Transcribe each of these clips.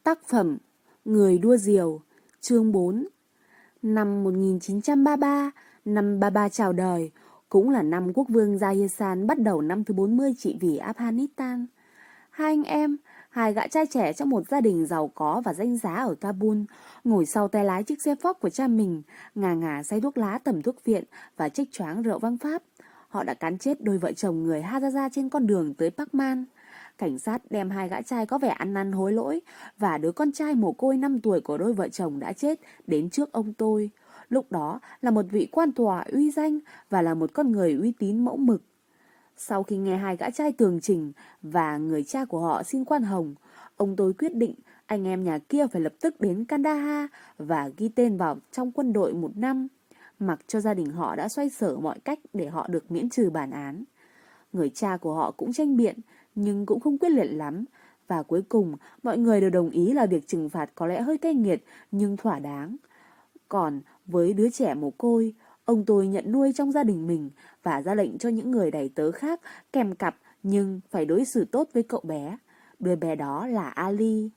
Tác phẩm Người đua diều, chương 4. Năm 1933, năm 33 chào đời, cũng là năm quốc vương Jayesan bắt đầu năm thứ 40 trị vì Afghanistan. Hai anh em, hai gã trai trẻ trong một gia đình giàu có và danh giá ở Kabul, ngồi sau tay lái chiếc xe Ford của cha mình, ngà ngà say thuốc lá tẩm thuốc viện và chích choáng rượu vang Pháp. Họ đã cán chết đôi vợ chồng người Hazaza trên con đường tới Pakman. Cảnh sát đem hai gã trai có vẻ ăn năn hối lỗi và đứa con trai mồ côi 5 tuổi của đôi vợ chồng đã chết đến trước ông tôi. Lúc đó là một vị quan tòa uy danh và là một con người uy tín mẫu mực. Sau khi nghe hai gã trai tường trình và người cha của họ xin khoan hồng, ông tôi quyết định anh em nhà kia phải lập tức đến Kandahar và ghi tên vào trong quân đội 1 năm, mặc cho gia đình họ đã xoay sở mọi cách để họ được miễn trừ bản án. Người cha của họ cũng tranh biện, nhưng cũng không quyết liệt lắm, và cuối cùng mọi người đều đồng ý là việc trừng phạt có lẽ hơi cay nghiệt nhưng thỏa đáng. Còn với đứa trẻ mồ côi, ông tôi nhận nuôi trong gia đình mình và ra lệnh cho những người đầy tớ khác kèm cặp nhưng phải đối xử tốt với cậu bé. Đứa bé đó là Ali.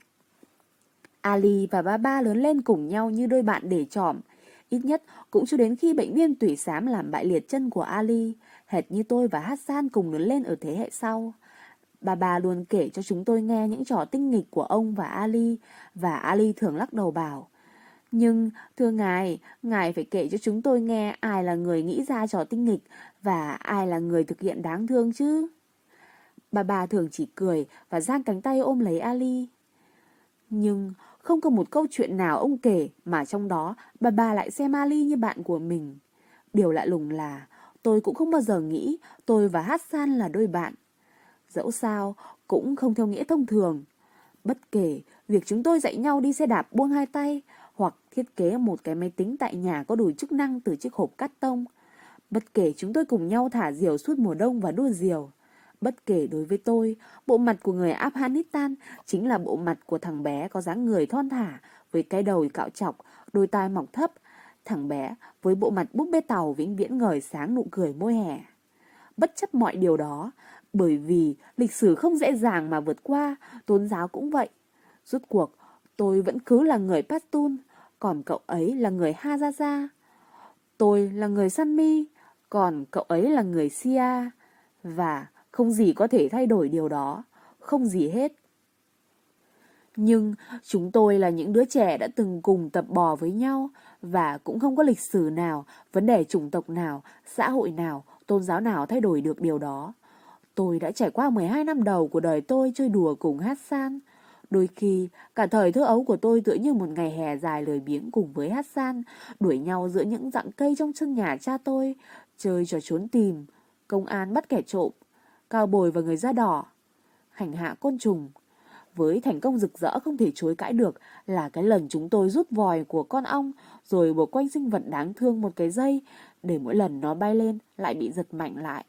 Ali và Baba lớn lên cùng nhau như đôi bạn để trọm, ít nhất cũng cho đến khi bệnh viêm tủy xám làm bại liệt chân của Ali, hệt như tôi và Hassan cùng lớn lên ở thế hệ sau. Baba luôn kể cho chúng tôi nghe những trò tinh nghịch của ông và Ali thường lắc đầu bảo: "Nhưng, thưa ngài phải kể cho chúng tôi nghe ai là người nghĩ ra trò tinh nghịch và ai là người thực hiện đáng thương chứ." Baba thường chỉ cười và giang cánh tay ôm lấy Ali. Nhưng không có một câu chuyện nào ông kể mà trong đó Baba lại xem Ali như bạn của mình. Điều lạ lùng là tôi cũng không bao giờ nghĩ tôi và Hassan là đôi bạn. Dẫu sao cũng không theo nghĩa thông thường. Bất kể việc chúng tôi dạy nhau đi xe đạp buông hai tay hoặc thiết kế một cái máy tính tại nhà có đủ chức năng từ chiếc hộp cát tông. Bất kể chúng tôi cùng nhau thả diều suốt mùa đông và đua diều. Bất kể đối với tôi, bộ mặt của người Afghanistan chính là bộ mặt của thằng bé có dáng người thon thả với cái đầu cạo trọc, đôi tai mọc thấp. Thằng bé với bộ mặt búp bê tàu vĩnh viễn ngời sáng nụ cười môi hẻ. Bất chấp mọi điều đó, bởi vì lịch sử không dễ dàng mà vượt qua, tôn giáo cũng vậy. Rốt cuộc, tôi vẫn cứ là người Pashtun, còn cậu ấy là người Hazaza. Tôi là người Sanmi, còn cậu ấy là người Shia. Và không gì có thể thay đổi điều đó, không gì hết. Nhưng chúng tôi là những đứa trẻ đã từng cùng tập bò với nhau và cũng không có lịch sử nào, vấn đề chủng tộc nào, xã hội nào, tôn giáo nào thay đổi được điều đó. Tôi đã trải qua 12 năm đầu của đời tôi chơi đùa cùng Hassan. Đôi khi, cả thời thơ ấu của tôi tựa như một ngày hè dài lười biếng cùng với Hassan, đuổi nhau giữa những rặng cây trong sân nhà cha tôi, chơi trò trốn tìm, công an bắt kẻ trộm, cao bồi và người da đỏ, hành hạ côn trùng. Với thành công rực rỡ không thể chối cãi được là cái lần chúng tôi rút vòi của con ong rồi buộc quanh sinh vật đáng thương một cái dây để mỗi lần nó bay lên lại bị giật mạnh lại.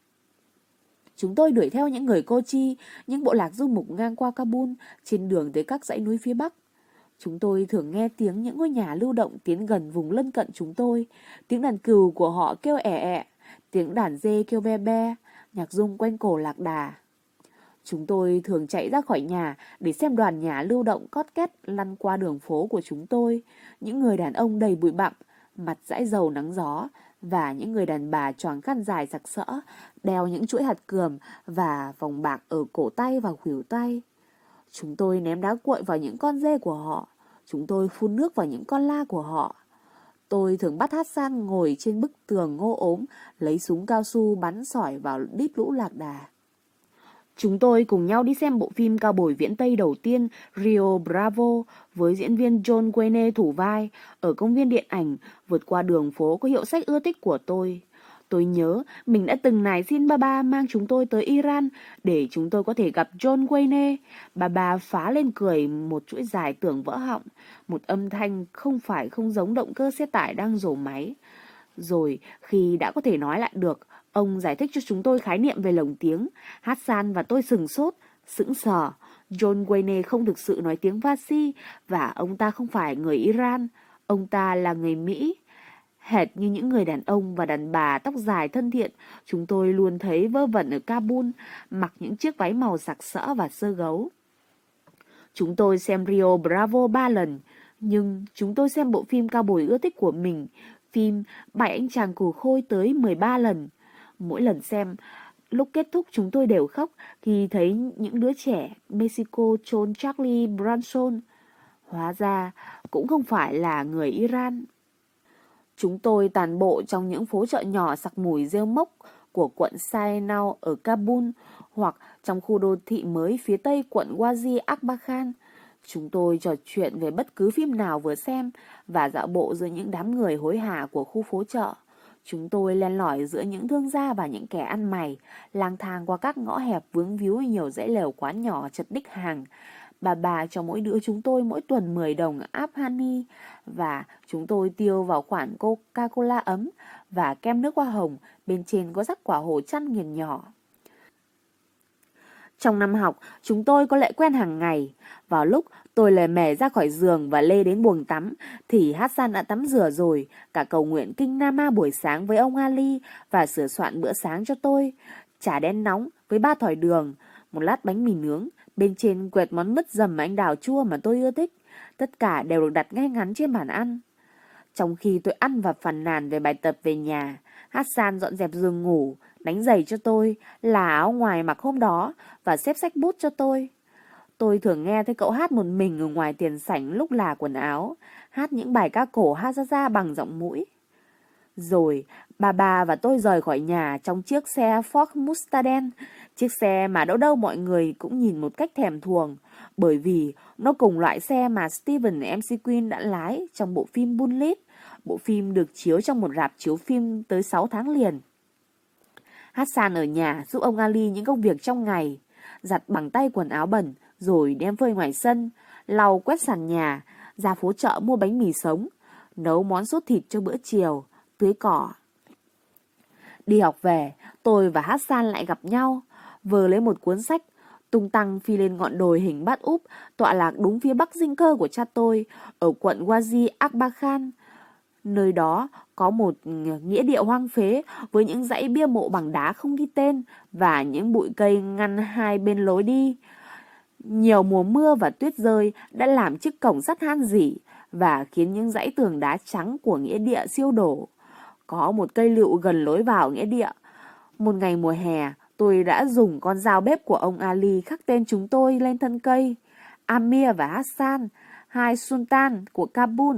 Chúng tôi đuổi theo những người Kochi, những bộ lạc du mục ngang qua Kabul trên đường tới các dãy núi phía Bắc. Chúng tôi thường nghe tiếng những ngôi nhà lưu động tiến gần vùng lân cận chúng tôi, tiếng đàn cừu của họ kêu ẻ ẹ, tiếng đàn dê kêu be be, nhạc rung quanh cổ lạc đà. Chúng tôi thường chạy ra khỏi nhà để xem đoàn nhà lưu động cót két lăn qua đường phố của chúng tôi, những người đàn ông đầy bụi bặm, mặt dãi dầu nắng gió, và những người đàn bà choàng khăn dài sặc sỡ, đeo những chuỗi hạt cườm và vòng bạc ở cổ tay và khuỷu tay. Chúng tôi ném đá cuội vào những con dê của họ, chúng tôi phun nước vào những con la của họ. Tôi thường bắt Hassan ngồi trên bức tường ngô ốm, lấy súng cao su bắn sỏi vào đít lũ lạc đà. Chúng tôi cùng nhau đi xem bộ phim cao bồi viễn Tây đầu tiên Rio Bravo với diễn viên John Wayne thủ vai ở công viên điện ảnh vượt qua đường phố có hiệu sách ưa thích của tôi. Tôi nhớ mình đã từng nài xin Baba mang chúng tôi tới Iran để chúng tôi có thể gặp John Wayne. Baba phá lên cười một chuỗi dài tưởng vỡ họng, một âm thanh không giống động cơ xe tải đang rổ máy. Rồi khi đã có thể nói lại được, ông giải thích cho chúng tôi khái niệm về lồng tiếng. Hassan và tôi sửng sốt, sững sờ. John Wayne không thực sự nói tiếng Farsi và ông ta không phải người Iran. Ông ta là người Mỹ. Hệt như những người đàn ông và đàn bà tóc dài thân thiện chúng tôi luôn thấy vơ vẩn ở Kabul, mặc những chiếc váy màu sặc sỡ và sơ gấu. Chúng tôi xem Rio Bravo 3 lần, nhưng chúng tôi xem bộ phim cao bồi ưa thích của mình, phim Bảy anh chàng cù khôi tới 13 lần. Mỗi lần xem, lúc kết thúc chúng tôi đều khóc khi thấy những đứa trẻ Mexico chôn Charlie Bronson. Hóa ra cũng không phải là người Iran. Chúng tôi tản bộ trong những phố chợ nhỏ sặc mùi rêu mốc của quận Saenau ở Kabul hoặc trong khu đô thị mới phía tây quận Wadi Akbakhan. Chúng tôi trò chuyện về bất cứ phim nào vừa xem và dạo bộ giữa những đám người hối hả của khu phố chợ. Chúng tôi len lỏi giữa những thương gia và những kẻ ăn mày, lang thang qua các ngõ hẹp vướng víu nhiều dãy lều quán nhỏ chật ních hàng. Bà cho mỗi đứa chúng tôi mỗi tuần 10 đồng Afghani và chúng tôi tiêu vào khoản Coca-Cola ấm và kem nước hoa hồng, bên trên có rắc quả hồ chăn nghiền nhỏ. Trong năm học, chúng tôi có lệ quen hàng ngày. Vào lúc tôi lề mề ra khỏi giường và lê đến buồng tắm, thì Hassan đã tắm rửa rồi, cả cầu nguyện kinh Nama buổi sáng với ông Ali và sửa soạn bữa sáng cho tôi. Chả đen nóng với 3 thỏi đường, một lát bánh mì nướng, bên trên quệt món mứt dầm anh đào chua mà tôi ưa thích. Tất cả đều được đặt ngay ngắn trên bàn ăn. Trong khi tôi ăn và phàn nàn về bài tập về nhà, Hassan dọn dẹp giường ngủ, đánh giày cho tôi, là áo ngoài mặc hôm đó và xếp xách bút cho tôi. Tôi thường nghe thấy cậu hát một mình ở ngoài tiền sảnh lúc là quần áo, hát những bài ca cổ Hazaza bằng giọng mũi. Rồi, bà và tôi rời khỏi nhà trong chiếc xe Ford Mustang, chiếc xe mà đâu đâu mọi người cũng nhìn một cách thèm thuồng, bởi vì nó cùng loại xe mà Steven McQueen đã lái trong bộ phim Bullitt, bộ phim được chiếu trong một rạp chiếu phim tới 6 tháng liền. Hassan ở nhà giúp ông Ali những công việc trong ngày, giặt bằng tay quần áo bẩn rồi đem phơi ngoài sân, lau quét sàn nhà, ra phố chợ mua bánh mì sống, nấu món sốt thịt cho bữa chiều, tưới cỏ. Đi học về, tôi và Hassan lại gặp nhau, vừa lấy một cuốn sách, tung tăng phi lên ngọn đồi hình bát úp, tọa lạc đúng phía bắc dinh cơ của cha tôi, ở quận Wadi Akbakhan. Nơi đó có một nghĩa địa hoang phế với những dãy bia mộ bằng đá không ghi tên và những bụi cây ngăn hai bên lối đi. Nhiều mùa mưa và tuyết rơi đã làm chiếc cổng sắt han rỉ và khiến những dãy tường đá trắng của nghĩa địa siêu đổ. Có một cây lựu gần lối vào nghĩa địa. Một ngày mùa hè, tôi đã dùng con dao bếp của ông Ali khắc tên chúng tôi lên thân cây. Amir và Hassan, hai sultan của Kabul.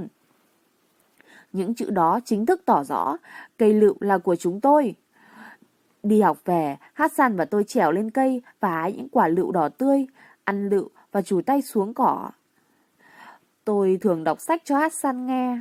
Những chữ đó chính thức tỏ rõ cây lựu là của chúng tôi. Đi học về, Hassan và tôi trèo lên cây và hái những quả lựu đỏ tươi, ăn lựu và chùi tay xuống cỏ. Tôi thường đọc sách cho Hassan nghe.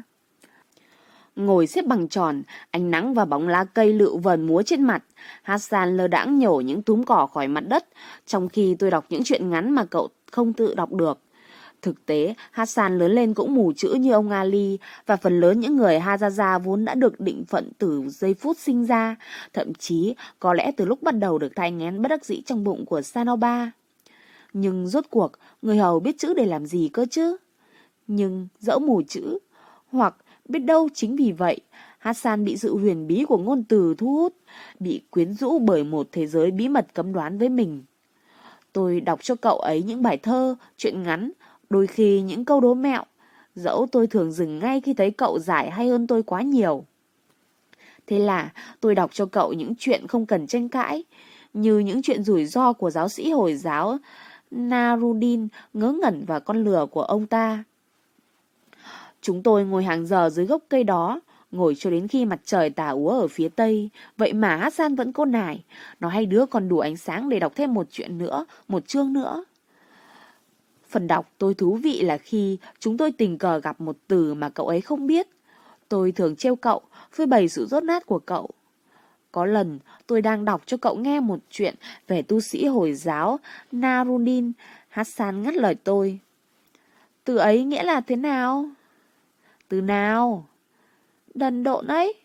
Ngồi xếp bằng tròn, ánh nắng và bóng lá cây lựu vờn múa trên mặt. Hassan lơ đãng nhổ những túm cỏ khỏi mặt đất, trong khi tôi đọc những chuyện ngắn mà cậu không tự đọc được. Thực tế, Hassan lớn lên cũng mù chữ như ông Ali, và phần lớn những người Hazaza vốn đã được định phận từ giây phút sinh ra, thậm chí có lẽ từ lúc bắt đầu được thai nghén bất đắc dĩ trong bụng của Sanoba. Nhưng rốt cuộc, người hầu biết chữ để làm gì cơ chứ? Nhưng dẫu mù chữ, hoặc biết đâu chính vì vậy, Hassan bị sự huyền bí của ngôn từ thu hút, bị quyến rũ bởi một thế giới bí mật cấm đoán với mình. Tôi đọc cho cậu ấy những bài thơ, truyện ngắn, đôi khi những câu đố mẹo, dẫu tôi thường dừng ngay khi thấy cậu giải hay hơn tôi quá nhiều. Thế là tôi đọc cho cậu những chuyện không cần tranh cãi, như những chuyện rủi ro của giáo sĩ Hồi giáo Naruddin ngớ ngẩn và con lừa của ông ta. Chúng tôi ngồi hàng giờ dưới gốc cây đó, ngồi cho đến khi mặt trời tà úa ở phía tây. Vậy mà Hassan vẫn cố nài, nó hai đứa còn đủ ánh sáng để đọc thêm một chuyện nữa, một chương nữa. Phần đọc tôi thú vị là khi chúng tôi tình cờ gặp một từ mà cậu ấy không biết. Tôi thường trêu cậu, phơi bày sự dốt nát của cậu. Có lần tôi đang đọc cho cậu nghe một chuyện về tu sĩ Hồi giáo Naruddin. Hassan ngắt lời tôi. Từ ấy nghĩa là thế nào? Từ nào? Đần độn ấy.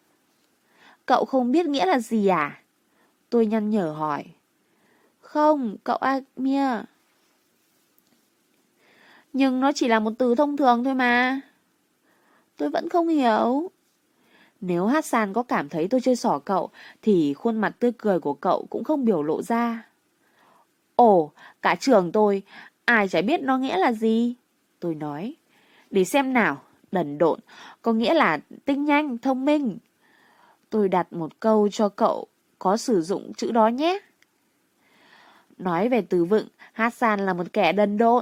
Cậu không biết nghĩa là gì à? Tôi nhăn nhở hỏi. Không, cậu Amir. Nhưng nó chỉ là một từ thông thường thôi mà. Tôi vẫn không hiểu. Nếu Hassan có cảm thấy tôi chơi xỏ cậu, thì khuôn mặt tươi cười của cậu cũng không biểu lộ ra. Ồ, cả trường tôi, Ai chả biết nó nghĩa là gì. Tôi nói. Để xem nào. Đần độn có nghĩa là tinh nhanh, thông minh. Tôi đặt một câu cho cậu có sử dụng chữ đó nhé. Nói về từ vựng, Hassan là một kẻ đần độn.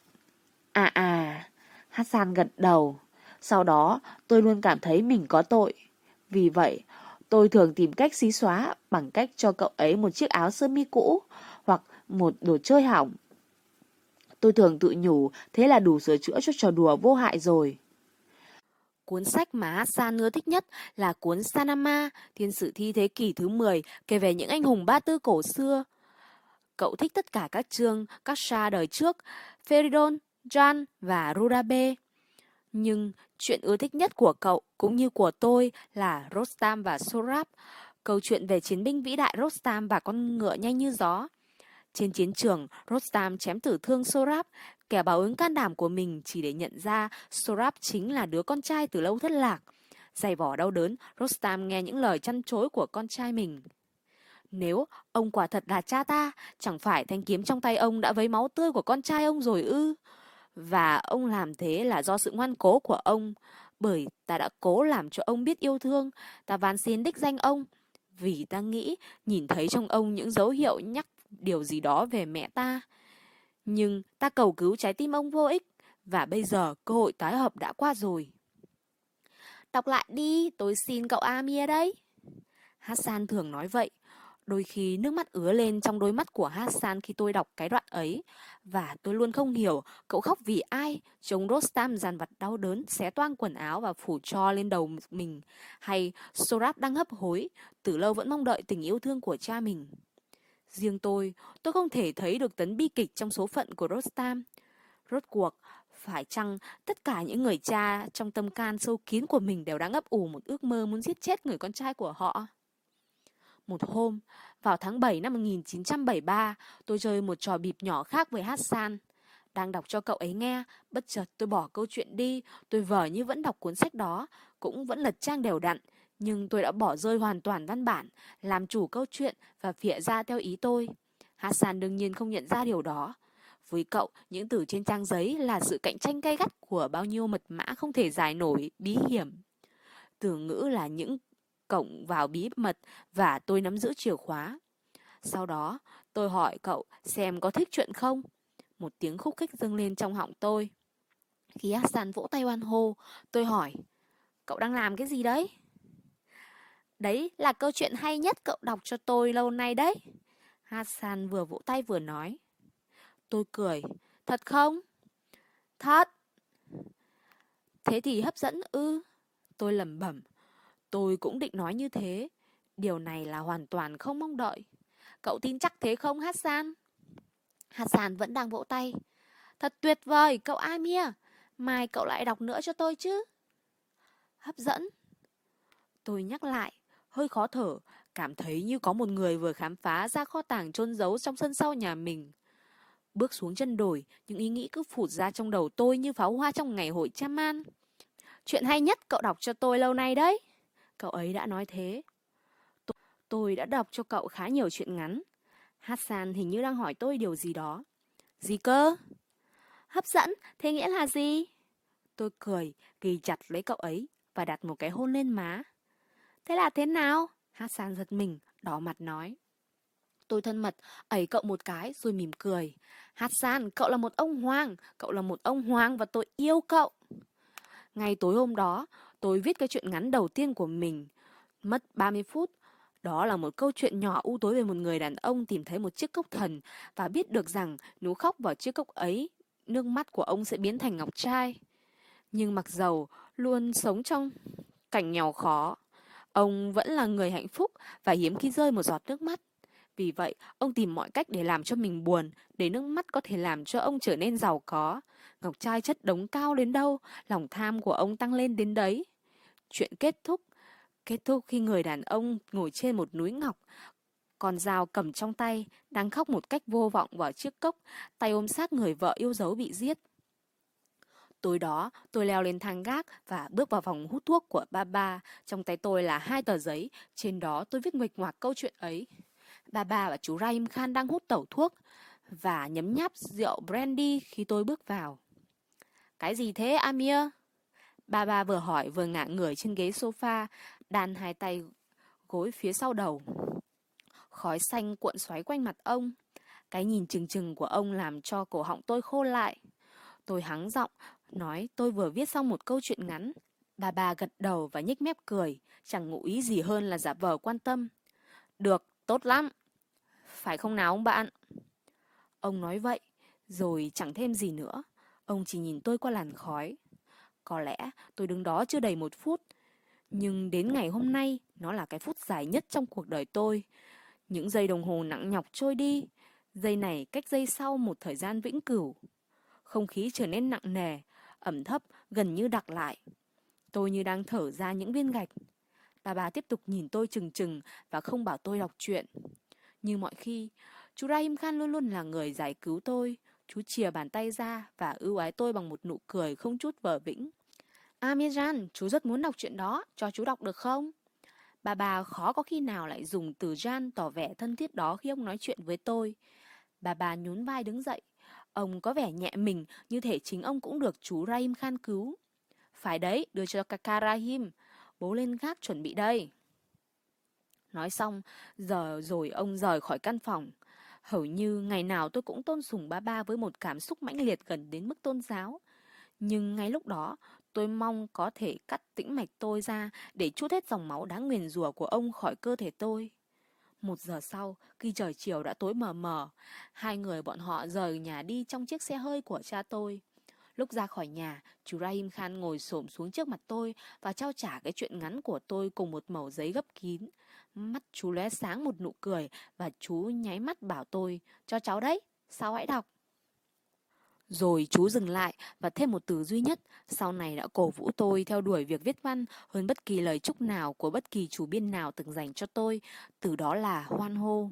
Hassan gật đầu. Sau đó tôi luôn cảm thấy mình có tội. Vì vậy tôi thường tìm cách xí xóa bằng cách cho cậu ấy một chiếc áo sơ mi cũ hoặc một đồ chơi hỏng. Tôi thường tự nhủ thế là đủ sửa chữa cho trò đùa vô hại rồi. Cuốn sách mà Hassan ưa thích nhất là cuốn Sanama, Thiên sử thi thế kỷ thứ 10, kể về những anh hùng Ba Tư cổ xưa. Cậu thích tất cả các chương, các Shah đời trước, Feridun, Jan và Rurabe. Nhưng chuyện ưa thích nhất của cậu cũng như của tôi là Rostam và Sorab, câu chuyện về chiến binh vĩ đại Rostam và con ngựa nhanh như gió. Trên chiến trường, Rostam chém tử thương Sorab, kẻ báo ứng can đảm của mình chỉ để nhận ra Sorab chính là đứa con trai từ lâu thất lạc. Dày vò đau đớn, Rostam nghe những lời chăn chối của con trai mình. Nếu ông quả thật là cha ta, chẳng phải thanh kiếm trong tay ông đã vấy máu tươi của con trai ông rồi ư? Và ông làm thế là do sự ngoan cố của ông. Bởi ta đã cố làm cho ông biết yêu thương, ta van xin đích danh ông. Vì ta nghĩ, nhìn thấy trong ông những dấu hiệu nhắc điều gì đó về mẹ ta. Nhưng ta cầu cứu trái tim ông vô ích. Và bây giờ cơ hội tái hợp đã qua rồi. Đọc lại đi, tôi xin cậu Amir đấy. Hassan thường nói vậy. Đôi khi nước mắt ứa lên trong đôi mắt của Hassan khi tôi đọc cái đoạn ấy. Và tôi luôn không hiểu cậu khóc vì ai, trông Rostam dằn vặt đau đớn, xé toang quần áo và phủ tro lên đầu mình. Hay Sorab đang hấp hối, từ lâu vẫn mong đợi tình yêu thương của cha mình. Riêng tôi không thể thấy được tấn bi kịch trong số phận của Rostam. Rốt cuộc, phải chăng tất cả những người cha trong tâm can sâu kín của mình đều đang ấp ủ một ước mơ muốn giết chết người con trai của họ? Một hôm, vào tháng 7 năm 1973, tôi chơi một trò bịp nhỏ khác với Hassan. Đang đọc cho cậu ấy nghe, bất chợt tôi bỏ câu chuyện đi, tôi vờ như vẫn đọc cuốn sách đó, cũng vẫn lật trang đều đặn, nhưng tôi đã bỏ rơi hoàn toàn văn bản, làm chủ câu chuyện và phịa ra theo ý tôi. Hassan đương nhiên không nhận ra điều đó. Với cậu, những từ trên trang giấy là sự cạnh tranh gay gắt của bao nhiêu mật mã không thể giải nổi, bí hiểm. Từ ngữ là những cổng vào bí mật và tôi nắm giữ chìa khóa. Sau đó, tôi hỏi cậu xem có thích chuyện không? Một tiếng khúc khích dâng lên trong họng tôi. Khi Hassan vỗ tay hoan hô, tôi hỏi, cậu đang làm cái gì đấy? Đấy là câu chuyện hay nhất cậu đọc cho tôi lâu nay đấy. Hassan vừa vỗ tay vừa nói. Tôi cười, thật không? Thật. Thế thì hấp dẫn ư? Tôi lẩm bẩm. Tôi cũng định nói như thế. Điều này là hoàn toàn không mong đợi. Cậu tin chắc thế không Hassan? Hassan vẫn đang vỗ tay. Thật tuyệt vời cậu Amir. Mai cậu lại đọc nữa cho tôi chứ. Hấp dẫn. Tôi nhắc lại, hơi khó thở, cảm thấy như có một người vừa khám phá ra kho tàng chôn giấu trong sân sau nhà mình. Bước xuống chân đồi, những ý nghĩ cứ phụt ra trong đầu tôi như pháo hoa trong ngày hội Chaman. Chuyện hay nhất cậu đọc cho tôi lâu nay đấy. Cậu ấy đã nói thế. Tôi đã đọc cho cậu khá nhiều chuyện ngắn. Hassan hình như đang hỏi tôi điều gì đó. Gì cơ? Hấp dẫn, thế nghĩa là gì? Tôi cười, ghì chặt lấy cậu ấy và đặt một cái hôn lên má. Thế là thế nào? Hassan giật mình, đỏ mặt nói. Tôi thân mật, ẩy cậu một cái rồi mỉm cười. Hassan, cậu là một ông hoàng và tôi yêu cậu. Ngay tối hôm đó, tôi viết cái chuyện ngắn đầu tiên của mình. Mất 30 phút. Đó là một câu chuyện nhỏ u tối về một người đàn ông tìm thấy một chiếc cốc thần và biết được rằng nếu khóc vào chiếc cốc ấy, nước mắt của ông sẽ biến thành ngọc trai. Nhưng mặc dầu luôn sống trong cảnh nghèo khó, ông vẫn là người hạnh phúc và hiếm khi rơi một giọt nước mắt. Vì vậy, ông tìm mọi cách để làm cho mình buồn, để nước mắt có thể làm cho ông trở nên giàu có. Ngọc trai chất đống cao đến đâu, lòng tham của ông tăng lên đến đấy. Chuyện kết thúc khi người đàn ông ngồi trên một núi ngọc, con dao cầm trong tay, đang khóc một cách vô vọng vào chiếc cốc, tay ôm sát người vợ yêu dấu bị giết. Tối đó, tôi leo lên thang gác và bước vào phòng hút thuốc của Baba. Trong tay tôi là 2 tờ giấy, trên đó tôi viết nguệch ngoạc câu chuyện ấy. Baba và chú Rahim Khan đang hút tẩu thuốc. và nhấm nháp rượu brandy khi tôi bước vào. Cái gì thế Amir? Bà vừa hỏi vừa ngả người trên ghế sofa, đan hai tay gối phía sau đầu. Khói xanh cuộn xoáy quanh mặt ông. Cái nhìn trừng trừng của ông làm cho cổ họng tôi khô lại. Tôi hắng giọng, nói tôi vừa viết xong một câu chuyện ngắn. Bà gật đầu và nhếch mép cười, chẳng ngụ ý gì hơn là giả vờ quan tâm. Được, tốt lắm. Phải không nào ông bạn? Ông nói vậy, rồi chẳng thêm gì nữa. Ông chỉ nhìn tôi qua làn khói. Có lẽ tôi đứng đó chưa đầy 1 phút. Nhưng đến ngày hôm nay, nó là cái phút dài nhất trong cuộc đời tôi. Những giây đồng hồ nặng nhọc trôi đi. Giây này cách giây sau một thời gian vĩnh cửu. Không khí trở nên nặng nề, ẩm thấp, gần như đặc lại. Tôi như đang thở ra những viên gạch. Bà tiếp tục nhìn tôi trừng trừng và không bảo tôi đọc truyện. Như mọi khi, chú Rahim Khan luôn luôn là người giải cứu tôi. Chú chìa bàn tay ra và ưu ái tôi bằng một nụ cười không chút vờ vĩnh. Amirjan, chú rất muốn đọc chuyện đó, cho chú đọc được không? Bà khó có khi nào lại dùng từ Jan tỏ vẻ thân thiết đó khi ông nói chuyện với tôi. Bà nhún vai đứng dậy. Ông có vẻ nhẹ mình như thể chính ông cũng được chú Rahim Khan cứu. Phải đấy, đưa cho Kaka Rahim. Bố lên gác chuẩn bị đây. Nói xong, giờ rồi ông rời khỏi căn phòng. Hầu như ngày nào tôi cũng tôn sùng ba với một cảm xúc mãnh liệt gần đến mức tôn giáo. Nhưng ngay lúc đó, tôi mong có thể cắt tĩnh mạch tôi ra để trút hết dòng máu đáng nguyền rủa của ông khỏi cơ thể tôi. 1 giờ sau, khi trời chiều đã tối mờ mờ, hai người bọn họ rời nhà đi trong chiếc xe hơi của cha tôi. Lúc ra khỏi nhà, chú Rahim Khan ngồi xổm xuống trước mặt tôi và trao trả cái chuyện ngắn của tôi cùng một mẩu giấy gấp kín. Mắt chú lóe sáng một nụ cười và chú nháy mắt bảo tôi, cho cháu đấy, sao hãy đọc. Rồi chú dừng lại và thêm một từ duy nhất, sau này đã cổ vũ tôi theo đuổi việc viết văn hơn bất kỳ lời chúc nào của bất kỳ chủ biên nào từng dành cho tôi, từ đó là hoan hô.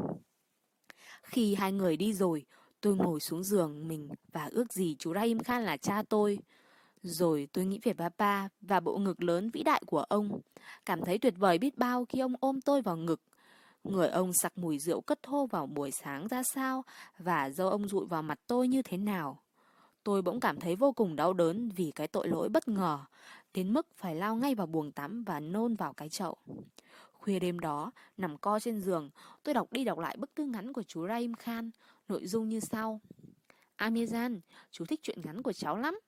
Khi hai người đi rồi, tôi ngồi xuống giường mình và ước gì chú Rahim Khan là cha tôi. Rồi tôi nghĩ về papa và bộ ngực lớn vĩ đại của ông. Cảm thấy tuyệt vời biết bao khi ông ôm tôi vào ngực. Người ông sặc mùi rượu cất thô vào buổi sáng ra sao và râu ông dụi vào mặt tôi như thế nào. Tôi bỗng cảm thấy vô cùng đau đớn vì cái tội lỗi bất ngờ, đến mức phải lao ngay vào buồng tắm và nôn vào cái chậu. Khuya đêm đó, nằm co trên giường, tôi đọc đi đọc lại bức thư ngắn của chú Rahim Khan, nội dung như sau. Amirjan, chú thích truyện ngắn của cháu lắm.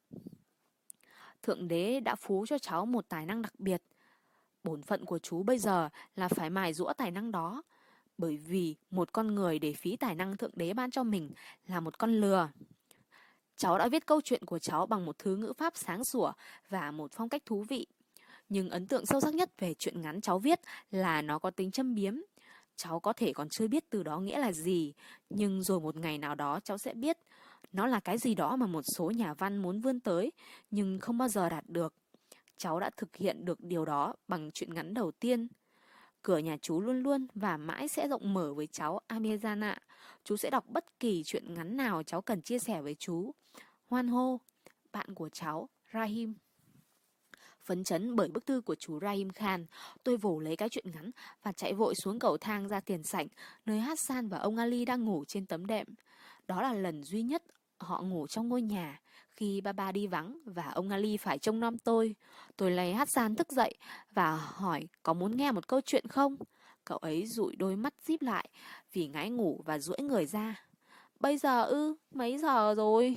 Thượng đế đã phú cho cháu một tài năng đặc biệt. Bổn phận của chú bây giờ là phải mài giũa tài năng đó. Bởi vì một con người để phí tài năng thượng đế ban cho mình là một con lừa. Cháu đã viết câu chuyện của cháu bằng một thứ ngữ pháp sáng sủa và một phong cách thú vị. Nhưng ấn tượng sâu sắc nhất về truyện ngắn cháu viết là nó có tính châm biếm. Cháu có thể còn chưa biết từ đó nghĩa là gì, nhưng rồi một ngày nào đó cháu sẽ biết. Nó là cái gì đó mà một số nhà văn muốn vươn tới, nhưng không bao giờ đạt được. Cháu đã thực hiện được điều đó bằng truyện ngắn đầu tiên. Cửa nhà chú luôn luôn và mãi sẽ rộng mở với cháu Amirjan ạ. Chú sẽ đọc bất kỳ chuyện ngắn nào cháu cần chia sẻ với chú. Hoan hô, bạn của cháu, Rahim. Phấn chấn bởi bức thư của chú Rahim Khan, tôi vồ lấy cái chuyện ngắn và chạy vội xuống cầu thang ra tiền sảnh, nơi Hassan và ông Ali đang ngủ trên tấm đệm. Đó là lần duy nhất họ ngủ trong ngôi nhà, khi ba đi vắng và ông Ali phải trông nom tôi. Tôi lấy Hassan thức dậy và hỏi có muốn nghe một câu chuyện không? Cậu ấy dụi đôi mắt díp lại vì ngái ngủ và duỗi người ra. Bây giờ ư? Mấy giờ rồi?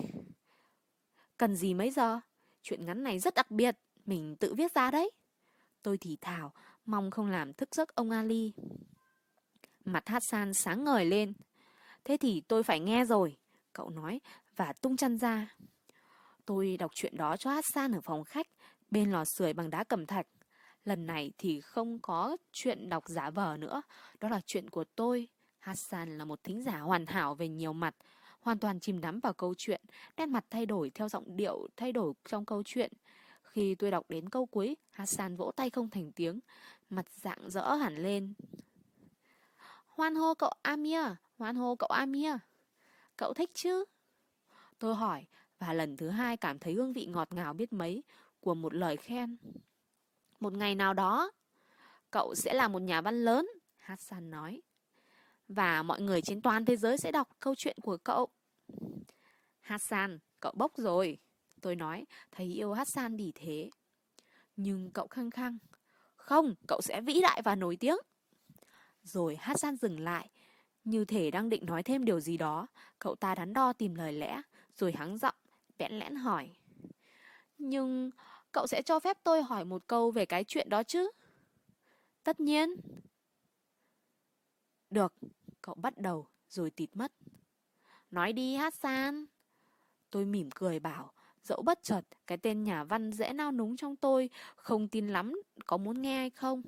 Cần gì mấy giờ? Chuyện ngắn này rất đặc biệt, mình tự viết ra đấy. Tôi thì thào, mong không làm thức giấc ông Ali. Mặt Hassan sáng ngời lên. Thế thì tôi phải nghe rồi, cậu nói và tung chăn ra. Tôi đọc chuyện đó cho Hassan ở phòng khách, bên lò sưởi bằng đá cẩm thạch. Lần này thì không có chuyện đọc giả vờ nữa, đó là chuyện của tôi. Hassan là một thính giả hoàn hảo về nhiều mặt, hoàn toàn chìm đắm vào câu chuyện, nét mặt thay đổi theo giọng điệu thay đổi trong câu chuyện. Khi tôi đọc đến câu cuối, Hassan vỗ tay không thành tiếng, mặt rạng rỡ hẳn lên. Hoan hô cậu Amir, hoan hô cậu Amir. Cậu thích chứ? Tôi hỏi, và lần thứ hai cảm thấy hương vị ngọt ngào biết mấy của một lời khen. Một ngày nào đó, cậu sẽ là một nhà văn lớn, Hassan nói. và mọi người trên toàn thế giới sẽ đọc câu chuyện của cậu. Hassan, cậu bốc rồi. Tôi nói, thấy yêu Hassan đỉ thế. Nhưng cậu khăng khăng. Không, cậu sẽ vĩ đại và nổi tiếng. Rồi Hassan dừng lại, như thể đang định nói thêm điều gì đó. Cậu ta đắn đo tìm lời lẽ, rồi hắng giọng, bẽn lẽn hỏi. Nhưng cậu sẽ cho phép tôi hỏi một câu về cái chuyện đó chứ? Tất nhiên. Được, cậu bắt đầu, rồi tịt mất. Nói đi Hassan. Tôi mỉm cười bảo, dẫu bất chợt cái tên nhà văn dễ nao núng trong tôi, không tin lắm có muốn nghe hay không.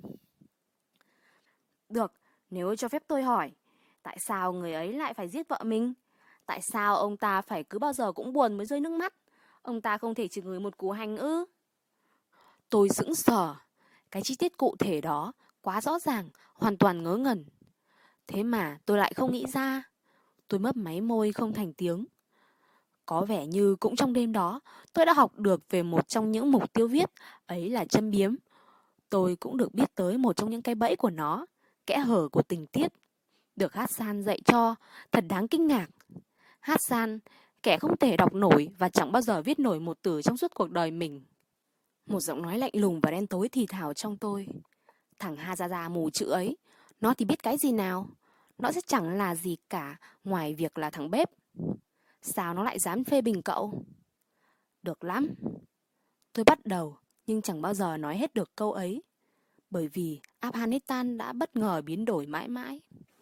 Được, nếu cho phép tôi hỏi, tại sao người ấy lại phải giết vợ mình? Tại sao ông ta phải cứ bao giờ cũng buồn mới rơi nước mắt? Ông ta không thể chửi người một cú hành ư? Tôi sững sờ, cái chi tiết cụ thể đó quá rõ ràng, hoàn toàn ngớ ngẩn. Thế mà tôi lại không nghĩ ra. Tôi mấp máy môi không thành tiếng. Có vẻ như cũng trong đêm đó, tôi đã học được về một trong những mục tiêu viết, ấy là châm biếm. Tôi cũng được biết tới một trong những cái bẫy của nó, kẽ hở của tình tiết. Được Hassan dạy cho, thật đáng kinh ngạc. Hassan, kẻ không thể đọc nổi và chẳng bao giờ viết nổi một từ trong suốt cuộc đời mình. Một giọng nói lạnh lùng và đen tối thì thào trong tôi. Thằng Hazaza mù chữ ấy, nó thì biết cái gì nào? Nó sẽ chẳng là gì cả ngoài việc là thằng bếp. Sao nó lại dám phê bình cậu? Được lắm. Tôi bắt đầu, nhưng chẳng bao giờ nói hết được câu ấy. Bởi vì Afghanistan đã bất ngờ biến đổi mãi mãi.